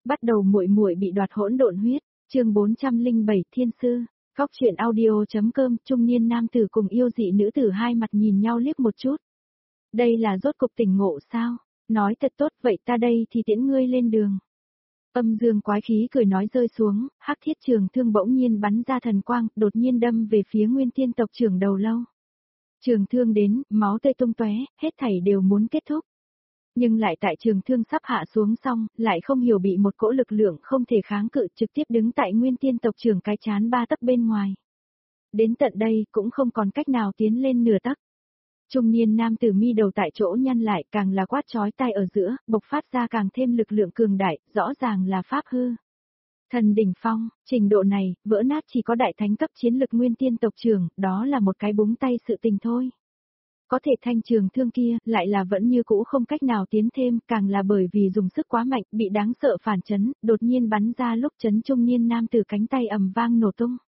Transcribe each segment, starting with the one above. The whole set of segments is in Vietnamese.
Bắt đầu muội muội bị đoạt hỗn độn huyết, chương 407 Thiên sư. Góc truyện audio.com. Trung niên nam tử cùng yêu dị nữ tử hai mặt nhìn nhau liếc một chút. Đây là rốt cục tỉnh ngộ sao? Nói thật tốt, vậy ta đây thì tiễn ngươi lên đường. Âm dương quái khí cười nói rơi xuống, hắc thiết trường thương bỗng nhiên bắn ra thần quang, đột nhiên đâm về phía Nguyên Tiên tộc trưởng đầu lâu. Trường thương đến, máu tươi tung tóe, hết thảy đều muốn kết thúc. Nhưng lại tại trường thương sắp hạ xuống xong, lại không hiểu bị một cỗ lực lượng không thể kháng cự trực tiếp đứng tại Nguyên Tiên tộc trưởng cái chán 3 tấc bên ngoài. Đến tận đây cũng không còn cách nào tiến lên nửa tấc. Trung niên nam tử mi đầu tại chỗ nhăn lại, càng là quát chói tai ở giữa, bộc phát ra càng thêm lực lượng cường đại, rõ ràng là pháp hư. Thần đỉnh phong, trình độ này, vỡ nát chỉ có đại thánh cấp chiến lực Nguyên Tiên tộc trưởng, đó là một cái búng tay sự tình thôi. Có thể thanh trường thương kia, lại là vẫn như cũ không cách nào tiến thêm, càng là bởi vì dùng sức quá mạnh, bị đáng sợ phản chấn, đột nhiên bắn ra lúc chấn trung niên nam tử cánh tay ầm vang nổ tung.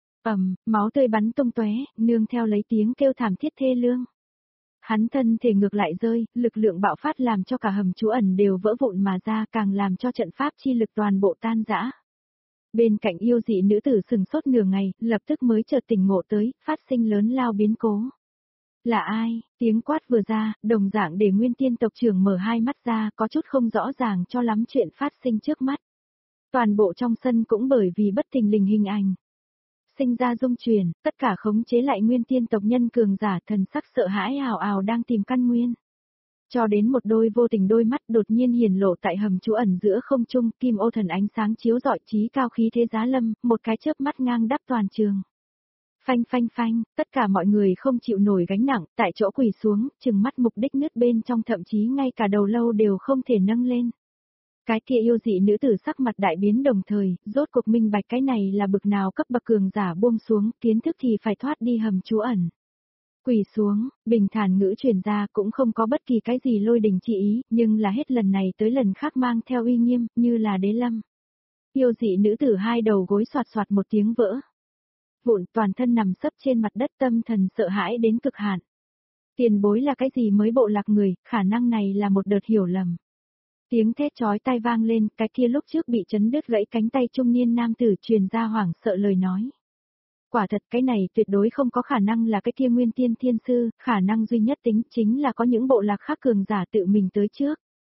Máu tươi bắn tung tóe, nương theo lấy tiếng kêu thảm thiết thê lương. Hắn thân thể ngược lại rơi, lực lượng bạo phát làm cho cả hầm trú ẩn đều vỡ vụn mà ra, càng làm cho trận pháp chi lực toàn bộ tan rã. Bên cạnh yêu dị nữ tử sừng sốt nửa ngày, lập tức mới chợt tỉnh ngộ tới, phát sinh lớn lao biến cố. Là ai? Tiếng quát vừa ra, đồng dạng để Nguyên Tiên tộc trưởng mở hai mắt ra, có chút không rõ ràng cho lắm chuyện phát sinh trước mắt. Toàn bộ trong sân cũng bởi vì bất thình lình hình ảnh sinh ra rung chuyển, tất cả khống chế lại Nguyên Tiên tộc nhân cường giả thần sắc sợ hãi ào ào đang tìm căn nguyên. Cho đến một đôi vô tình đôi mắt đột nhiên hiển lộ tại hầm trú ẩn giữa không trung, kim ô thần ánh sáng chiếu rọi chí cao khí thế giá lâm, một cái chớp mắt ngang đắp toàn trường. Phanh phanh phanh, tất cả mọi người không chịu nổi gánh nặng, tại chỗ quỳ xuống, chừng mắt mục đích nứt bên trong, thậm chí ngay cả đầu lâu đều không thể nâng lên. Cái kia yêu dị nữ tử sắc mặt đại biến đồng thời, rốt cuộc minh bạch cái này là bực nào cấp bậc cường giả buông xuống, kiến thức thì phải thoát đi hầm trú ẩn. Quỳ xuống, bình thản ngữ truyền ra cũng không có bất kỳ cái gì lôi đình chỉ ý, nhưng là hết lần này tới lần khác mang theo uy nghiêm, như là đế lâm. Yêu dị nữ tử hai đầu gối soạt soạt một tiếng vỡ vụn, toàn thân nằm sấp trên mặt đất, tâm thần sợ hãi đến cực hạn. Tiền bối là cái gì mới bộ lạc người, khả năng này là một đợt hiểu lầm. Tiếng thét chói tai vang lên, cái kia lúc trước bị chấn đứt gãy cánh tay trung niên nam tử truyền ra hoảng sợ lời nói. Quả thật cái này tuyệt đối không có khả năng là cái kia Nguyên Tiên thiên sư, khả năng duy nhất chính là có những bộ lạc khác cường giả tự mình tới trước.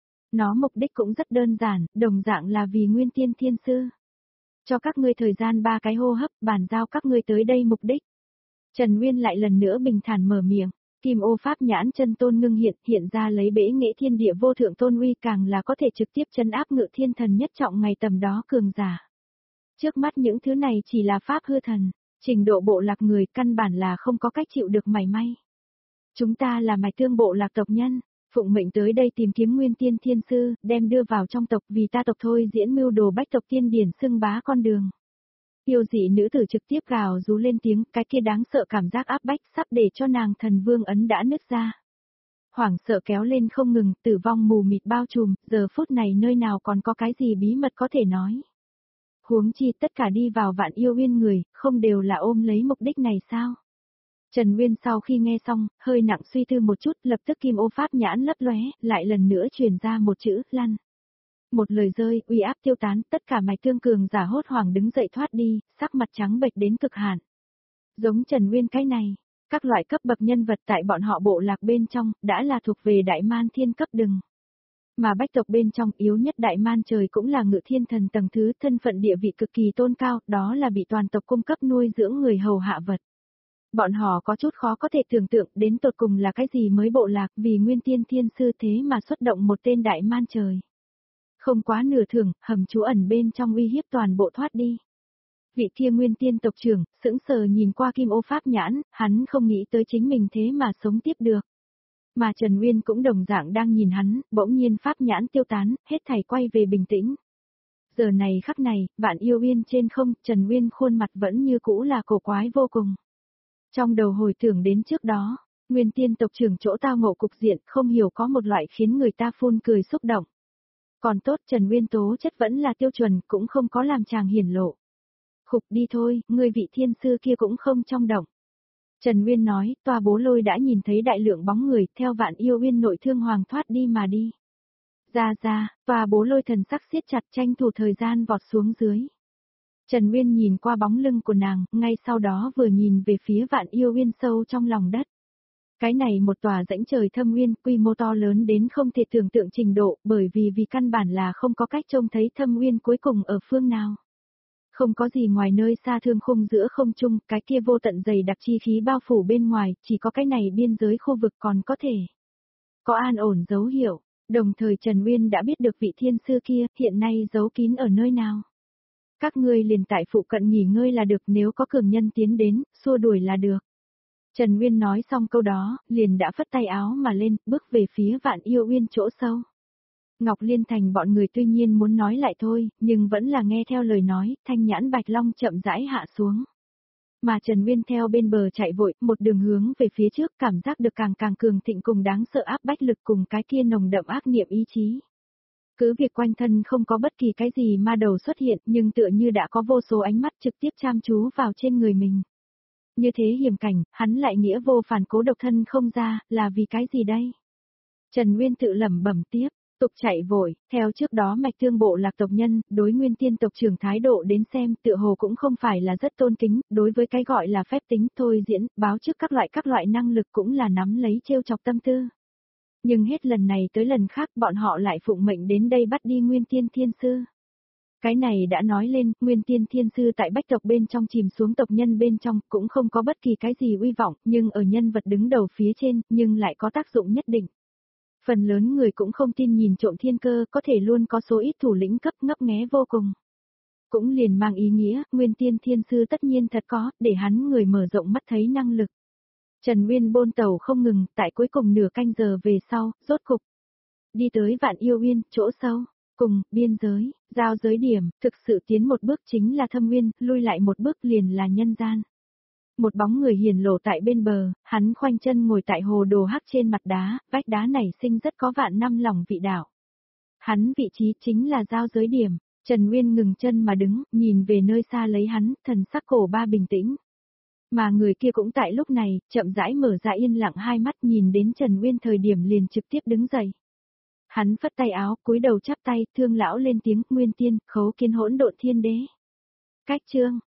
Nó mục đích cũng rất đơn giản, đồng dạng là vì Nguyên Tiên thiên sư. Cho các ngươi thời gian 3 cái hô hấp, bàn giao các ngươi tới đây mục đích. Trần Nguyên lại lần nữa bình thản mở miệng, kim ô pháp nhãn chân tôn ngưng hiện ra lấy bế nghệ thiên địa vô thượng tôn uy, càng là có thể trực tiếp trấn áp ngự thiên thần nhất trọng ngày tầm đó cường giả. Trước mắt những thứ này chỉ là pháp hư thần, trình độ bộ lạc người căn bản là không có cách chịu được mảy may. Chúng ta là mài tương bộ lạc tộc nhân, phụng mệnh tới đây tìm kiếm Nguyên Tiên thiên sư, đem đưa vào trong tộc, vì ta tộc thôi diễn mưu đồ bách tộc tiên điển xưng bá con đường. Yêu dị nữ tử trực tiếp gào rú lên tiếng, cái kia đáng sợ cảm giác áp bách sắp để cho nàng thần vương ấn đã nứt ra. Hoảng sợ kéo lên không ngừng, tử vong mù mịt bao trùm, giờ phút này nơi nào còn có cái gì bí mật có thể nói. Huống chi tất cả đi vào Vạn Yêu Uyên người, không đều là ôm lấy mục đích này sao? Trần Nguyên sau khi nghe xong, hơi nặng suy tư một chút, lập tức kim ô pháp nhãn lấp lóe, lại lần nữa truyền ra một chữ, lăn. Một lời rơi, uy áp tiêu tán, tất cả mạch tương cường giả hốt hoảng đứng dậy thoát đi, sắc mặt trắng bệch đến cực hạn. Giống Trần Nguyên cái này, các loại cấp bậc nhân vật tại bọn họ bộ lạc bên trong, đã là thuộc về đại man thiên cấp đừng. Mà bách tộc bên trong yếu nhất đại man trời cũng là ngự thiên thần tầng thứ, thân phận địa vị cực kỳ tôn cao, đó là bị toàn tộc cung cấp nuôi dưỡng người hầu hạ vật. Bọn họ có chút khó có thể tưởng tượng đến tột cùng là cái gì mới bộ lạc, vì Nguyên Tiên thiên sư thế mà xuất động một tên đại man trời. Không quá nửa thường, hầm trú ẩn bên trong uy hiếp toàn bộ thoát đi. Vị kia Nguyên Tiên tộc trưởng, sững sờ nhìn qua kim ô pháp nhãn, hắn không nghĩ tới chính mình thế mà sống tiếp được. Mà Trần Nguyên cũng đồng dạng đang nhìn hắn, bỗng nhiên pháp nhãn tiêu tán, hết thảy quay về bình tĩnh. Giờ này khắc này, Vạn Yêu Uyên trên không, Trần Nguyên khuôn mặt vẫn như cũ là cổ quái vô cùng. Trong đầu hồi tưởng đến trước đó, Nguyên Tiên tộc trưởng chỗ tao ngộ cục diện, không hiểu có một loại khiến người ta phun cười xúc động. Còn tốt Trần Nguyên tố chất vẫn là tiêu chuẩn, cũng không có làm chàng hiển lộ. Khục đi thôi, người vị thiên sư kia cũng không trong động. Trần Nguyên nói, tòa bố lôi đã nhìn thấy đại lượng bóng người theo Vạn Yêu Uyên nội thương hoàng thoát đi mà đi. Ra, và bố Lôi Thần sắc siết chặt tranh thủ thời gian vọt xuống dưới. Trần Nguyên nhìn qua bóng lưng của nàng, ngay sau đó vừa nhìn về phía Vạn Yêu Uyên sâu trong lòng đất. Cái này một tòa rãnh trời thâm uyên, quy mô to lớn đến không thể tưởng tượng trình độ, bởi vì căn bản là không có cách trông thấy thâm uyên cuối cùng ở phương nào. Không có gì ngoài nơi xa thương khung giữa không trung, cái kia vô tận dày đặc chi khí bao phủ bên ngoài, chỉ có cái này biên giới khu vực còn có thể có an ổn dấu hiệu. Đồng thời Trần Uyên đã biết được vị thiên sư kia hiện nay giấu kín ở nơi nào. Các ngươi liền tại phụ cận nghỉ ngơi là được, nếu có cường nhân tiến đến, xua đuổi là được. Trần Uyên nói xong câu đó, liền đã phất tay áo mà lên, bước về phía Vạn Yêu Uyên chỗ sâu. Ngọc Liên Thành bọn người tuy nhiên muốn nói lại thôi, nhưng vẫn là nghe theo lời nói, thanh nhãn Bạch Long chậm rãi hạ xuống. Mà Trần Uyên theo bên bờ chạy vội, một đường hướng về phía trước, cảm giác được càng cường thịnh cùng đáng sợ áp bách lực cùng cái kia nồng đậm ác niệm ý chí. Cứ việc quanh thân không có bất kỳ cái gì ma đầu xuất hiện, nhưng tựa như đã có vô số ánh mắt trực tiếp chăm chú vào trên người mình. Như thế hiểm cảnh, hắn lại nghĩa vô phản cố độc thân không ra, là vì cái gì đây? Trần Nguyên tự lẩm bẩm tiếp, tục chạy vội, theo trước đó Mạch Thương bộ lạc tộc nhân, đối Nguyên Tiên tộc trưởng thái độ đến xem, tựa hồ cũng không phải là rất tôn kính, đối với cái gọi là phép tính thôi diễn, báo trước các loại năng lực cũng là nắm lấy trêu chọc tâm tư. Nhưng hết lần này tới lần khác bọn họ lại phụng mệnh đến đây bắt đi Nguyên Tiên Thiên Sư. Cái này đã nói lên, Nguyên Tiên Thiên Sư tại Bách tộc bên trong chìm xuống tộc nhân bên trong, cũng không có bất kỳ cái gì uy vọng, nhưng ở nhân vật đứng đầu phía trên, nhưng lại có tác dụng nhất định. Phần lớn người cũng không tin nhìn trộm thiên cơ, có thể luôn có số ít thủ lĩnh cấp ngấp nghé vô cùng. Cũng liền mang ý nghĩa, Nguyên Tiên Thiên Sư tất nhiên thật có, để hắn người mở rộng mắt thấy năng lực. Trần Nguyên bôn tàu không ngừng, tại cuối cùng nửa canh giờ về sau, rốt cục. Đi tới Vạn Yêu Uyên, chỗ sâu, cùng, biên giới, giao giới điểm, thực sự tiến một bước chính là thâm nguyên, lui lại một bước liền là nhân gian. Một bóng người hiển lộ tại bên bờ, hắn khoanh chân ngồi tại hồ đồ hắc trên mặt đá, vách đá nảy sinh rất có vạn năm lòng vị đạo. Hắn vị trí chính là giao giới điểm, Trần Nguyên ngừng chân mà đứng, nhìn về nơi xa lấy hắn, thần sắc cổ ba bình tĩnh. Mà người kia cũng tại lúc này, chậm rãi mở ra yên lặng hai mắt nhìn đến Trần Nguyên thời điểm liền trực tiếp đứng dậy. Hắn phất tay áo, cúi đầu chắp tay, thương lão lên tiếng, Nguyên Tiên, khấu kiến hỗn độn thiên đế. Cách chương